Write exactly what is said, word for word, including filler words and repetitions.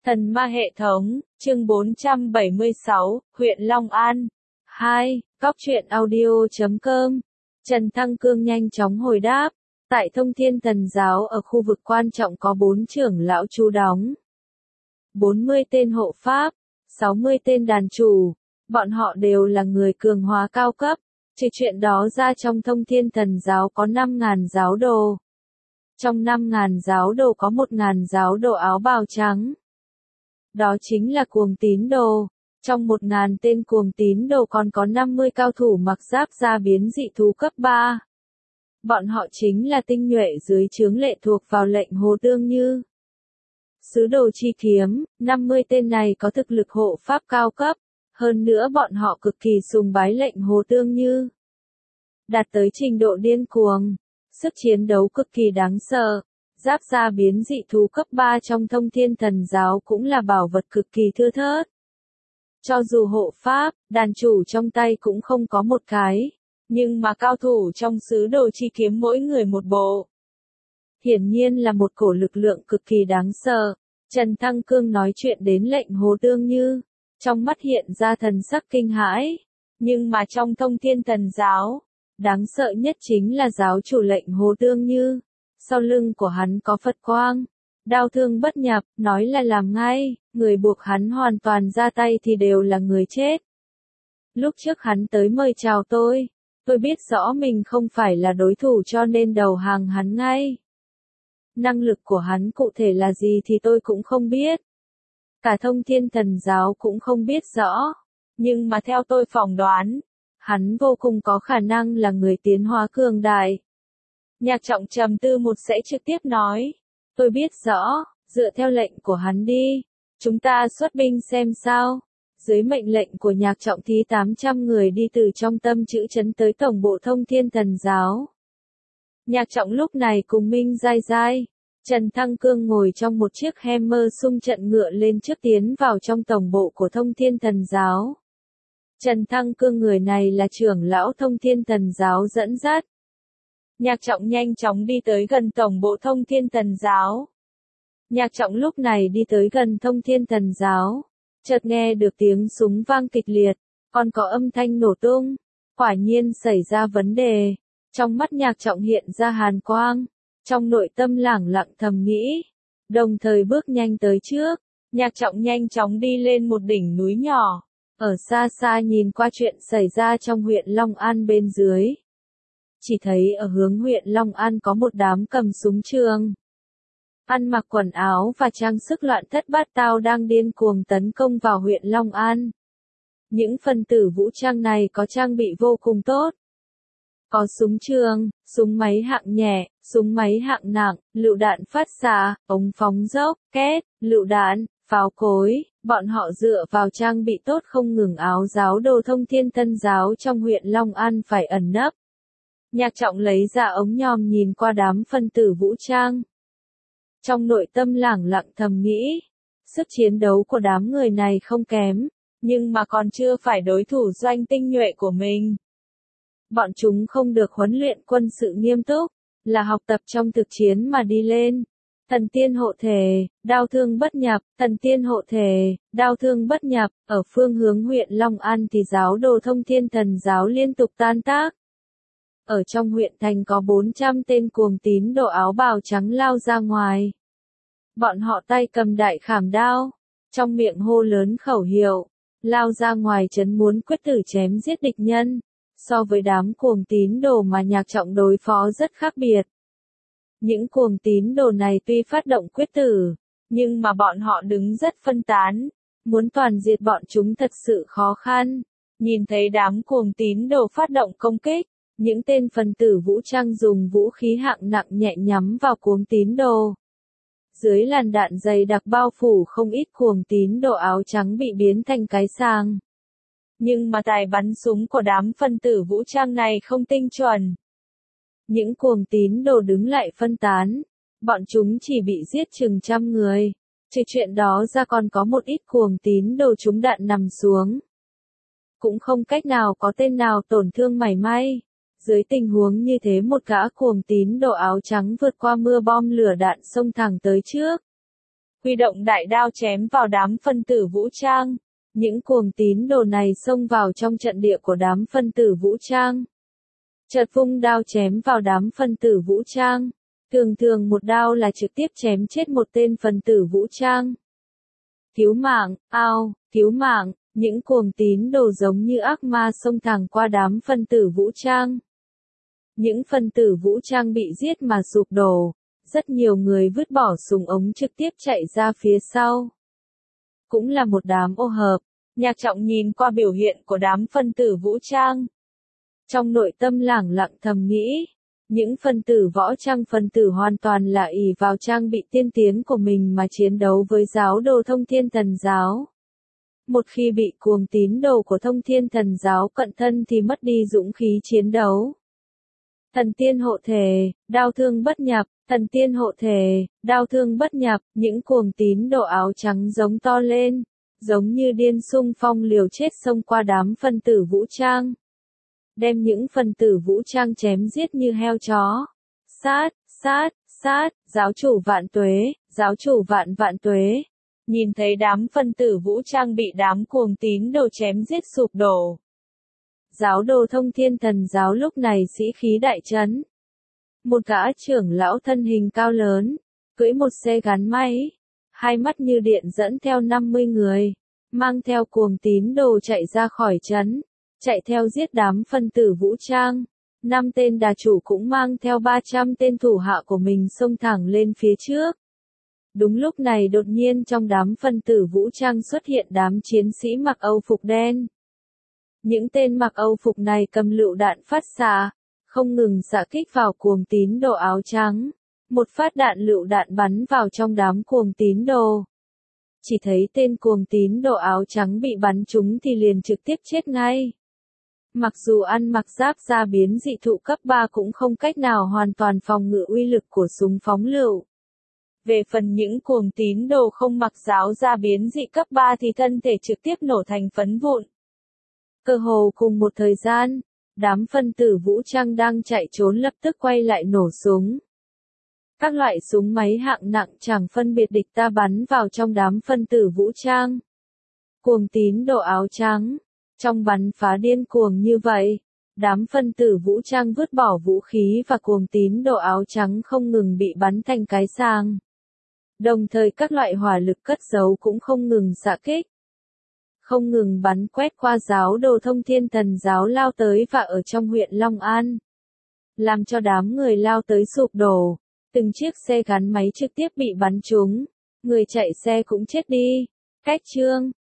Thần ma hệ thống, chương bốn trăm bảy mươi sáu, huyện Long An. hai. Cóc truyện audio chấm com. Trần Thăng Cương nhanh chóng hồi đáp. Tại Thông Thiên Thần Giáo ở khu vực quan trọng có bốn trưởng lão trú đóng. bốn mươi tên hộ pháp, sáu mươi tên đàn chủ. Bọn họ đều là người cường hóa cao cấp. Trừ chuyện đó ra trong Thông Thiên Thần Giáo có năm nghìn giáo đồ. Trong năm nghìn giáo đồ có một nghìn giáo đồ áo bào trắng. Đó chính là cuồng tín đồ. Trong một nghìn tên cuồng tín đồ còn có năm mươi cao thủ mặc giáp da biến dị thú cấp ba. Bọn họ chính là tinh nhuệ dưới trướng lệ thuộc vào lệnh Hồ Tương Như. Sứ đồ chi kiếm, năm mươi tên này có thực lực hộ pháp cao cấp. Hơn nữa bọn họ cực kỳ sùng bái lệnh Hồ Tương Như. Đạt tới trình độ điên cuồng. Sức chiến đấu cực kỳ đáng sợ. Giáp da biến dị thú cấp ba trong Thông Thiên Thần Giáo cũng là bảo vật cực kỳ thưa thớt. Cho dù hộ pháp, đàn chủ trong tay cũng không có một cái, nhưng mà cao thủ trong sứ đồ chi kiếm mỗi người một bộ. Hiển nhiên là một cổ lực lượng cực kỳ đáng sợ. Trần Thăng Cương nói chuyện đến lệnh Hồ Tương Như, trong mắt hiện ra thần sắc kinh hãi. Nhưng mà trong Thông Thiên Thần Giáo, đáng sợ nhất chính là giáo chủ lệnh Hồ Tương Như. Sau lưng của hắn có Phật quang, đao thương bất nhập, nói là làm ngay, người buộc hắn hoàn toàn ra tay thì đều là người chết. Lúc trước hắn tới mời chào tôi, tôi biết rõ mình không phải là đối thủ cho nên đầu hàng hắn ngay. Năng lực của hắn cụ thể là gì thì tôi cũng không biết. Cả Thông Thiên Thần Giáo cũng không biết rõ, nhưng mà theo tôi phỏng đoán, hắn vô cùng có khả năng là người tiến hóa cường đại. Nhạc Trọng trầm tư một sẽ trực tiếp nói. Tôi biết rõ, dựa theo lệnh của hắn đi. Chúng ta xuất binh xem sao. Dưới mệnh lệnh của Nhạc Trọng thì tám trăm người đi từ trong tâm chữ trấn tới tổng bộ Thông Thiên Thần Giáo. Nhạc Trọng lúc này cùng Minh Giai Giai, Trần Thăng Cương ngồi trong một chiếc Hammer xung trận ngựa lên trước tiến vào trong tổng bộ của Thông Thiên Thần Giáo. Trần Thăng Cương người này là trưởng lão Thông Thiên Thần Giáo dẫn dắt. Nhạc Trọng nhanh chóng đi tới gần tổng bộ Thông Thiên Thần Giáo. Nhạc Trọng lúc này đi tới gần Thông Thiên Thần Giáo, chợt nghe được tiếng súng vang kịch liệt, còn có âm thanh nổ tung. Quả nhiên xảy ra vấn đề. Trong mắt Nhạc Trọng hiện ra hàn quang, trong nội tâm lẳng lặng thầm nghĩ, đồng thời bước nhanh tới trước. Nhạc Trọng nhanh chóng đi lên một đỉnh núi nhỏ, ở xa xa nhìn qua chuyện xảy ra trong huyện Long An bên dưới. Chỉ thấy ở hướng huyện Long An có một đám cầm súng trường, ăn mặc quần áo và trang sức loạn thất bát tao đang điên cuồng tấn công vào huyện Long An. Những phần tử vũ trang này có trang bị vô cùng tốt. Có súng trường, súng máy hạng nhẹ, súng máy hạng nặng, lựu đạn phát xạ, ống phóng dốc, két, lựu đạn, pháo cối. Bọn họ dựa vào trang bị tốt không ngừng áo giáo đồ Thông Thiên Thần Giáo trong huyện Long An phải ẩn nấp. Nhạc Trọng lấy ra ống nhòm nhìn qua đám phân tử vũ trang. Trong nội tâm lẳng lặng thầm nghĩ, sức chiến đấu của đám người này không kém, nhưng mà còn chưa phải đối thủ doanh tinh nhuệ của mình. Bọn chúng không được huấn luyện quân sự nghiêm túc, là học tập trong thực chiến mà đi lên. Thần tiên hộ thể, đao thương bất nhập, thần tiên hộ thể, đao thương bất nhập, ở phương hướng huyện Long An thì giáo đồ Thông Thiên Thần Giáo liên tục tan tác. Ở trong huyện thành có bốn trăm tên cuồng tín đồ áo bào trắng lao ra ngoài. Bọn họ tay cầm đại khảm đao, trong miệng hô lớn khẩu hiệu, lao ra ngoài trấn muốn quyết tử chém giết địch nhân. So với đám cuồng tín đồ mà Nhạc Trọng đối phó rất khác biệt. Những cuồng tín đồ này tuy phát động quyết tử, nhưng mà bọn họ đứng rất phân tán, muốn toàn diệt bọn chúng thật sự khó khăn. Nhìn thấy đám cuồng tín đồ phát động công kích, những tên phần tử vũ trang dùng vũ khí hạng nặng nhẹ nhắm vào cuồng tín đồ. Dưới làn đạn dày đặc bao phủ không ít cuồng tín đồ áo trắng bị biến thành cái sàng. Nhưng mà tài bắn súng của đám phân tử vũ trang này không tinh chuẩn. Những cuồng tín đồ đứng lại phân tán, bọn chúng chỉ bị giết chừng trăm người. Trừ chuyện đó ra còn có một ít cuồng tín đồ trúng đạn nằm xuống. Cũng không cách nào có tên nào tổn thương mảy may. Dưới tình huống như thế một gã cuồng tín đồ áo trắng vượt qua mưa bom lửa đạn xông thẳng tới trước. huy động đại đao chém vào đám phân tử vũ trang. Những cuồng tín đồ này xông vào trong trận địa của đám phân tử vũ trang. Chợt vung đao chém vào đám phân tử vũ trang. Thường thường một đao là trực tiếp chém chết một tên phân tử vũ trang. Cứu mạng, ao, cứu mạng, những cuồng tín đồ giống như ác ma xông thẳng qua đám phân tử vũ trang. Những phân tử vũ trang bị giết mà sụp đổ, rất nhiều người vứt bỏ súng ống trực tiếp chạy ra phía sau. Cũng là một đám ô hợp, Nhạc Trọng nhìn qua biểu hiện của đám phân tử vũ trang. Trong nội tâm lẳng lặng thầm nghĩ, những phân tử võ trang phân tử hoàn toàn là ỷ vào trang bị tiên tiến của mình mà chiến đấu với giáo đồ Thông Thiên Thần Giáo. Một khi bị cuồng tín đồ của Thông Thiên Thần Giáo cận thân thì mất đi dũng khí chiến đấu. Thần tiên hộ thể, đao thương bất nhập, thần tiên hộ thể, đao thương bất nhập, những cuồng tín đồ áo trắng giống to lên, giống như điên xung phong liều chết xông qua đám phân tử vũ trang. Đem những phân tử vũ trang chém giết như heo chó. Sát, sát, sát, giáo chủ vạn tuế, giáo chủ vạn vạn tuế. Nhìn thấy đám phân tử vũ trang bị đám cuồng tín đồ chém giết sụp đổ. Giáo đồ Thông Thiên Thần Giáo lúc này sĩ khí đại trấn. Một gã trưởng lão thân hình cao lớn, cưỡi một xe gắn máy, hai mắt như điện dẫn theo năm mươi người, mang theo cuồng tín đồ chạy ra khỏi trấn, chạy theo giết đám phân tử vũ trang. Năm tên đà chủ cũng mang theo ba trăm tên thủ hạ của mình xông thẳng lên phía trước. Đúng lúc này đột nhiên trong đám phân tử vũ trang xuất hiện đám chiến sĩ mặc âu phục đen. Những tên mặc âu phục này cầm lựu đạn phát xạ, không ngừng xạ kích vào cuồng tín đồ áo trắng. Một phát đạn lựu đạn bắn vào trong đám cuồng tín đồ. Chỉ thấy tên cuồng tín đồ áo trắng bị bắn trúng thì liền trực tiếp chết ngay. Mặc dù ăn mặc giáp da biến dị thụ cấp ba cũng không cách nào hoàn toàn phòng ngự uy lực của súng phóng lựu. Về phần những cuồng tín đồ không mặc giáo da biến dị cấp ba thì thân thể trực tiếp nổ thành phấn vụn. Cơ hồ cùng một thời gian, đám phân tử vũ trang đang chạy trốn lập tức quay lại nổ súng. Các loại súng máy hạng nặng chẳng phân biệt địch ta bắn vào trong đám phân tử vũ trang. Cuồng tín đồ áo trắng, trong bắn phá điên cuồng như vậy, đám phân tử vũ trang vứt bỏ vũ khí và cuồng tín đồ áo trắng không ngừng bị bắn thành cái sàng. Đồng thời các loại hỏa lực cất giấu cũng không ngừng xạ kích. Không ngừng bắn quét qua giáo đồ Thông Thiên Thần Giáo lao tới và ở trong huyện Long An. Làm cho đám người lao tới sụp đổ, từng chiếc xe gắn máy trực tiếp bị bắn trúng, người chạy xe cũng chết đi. Cách chương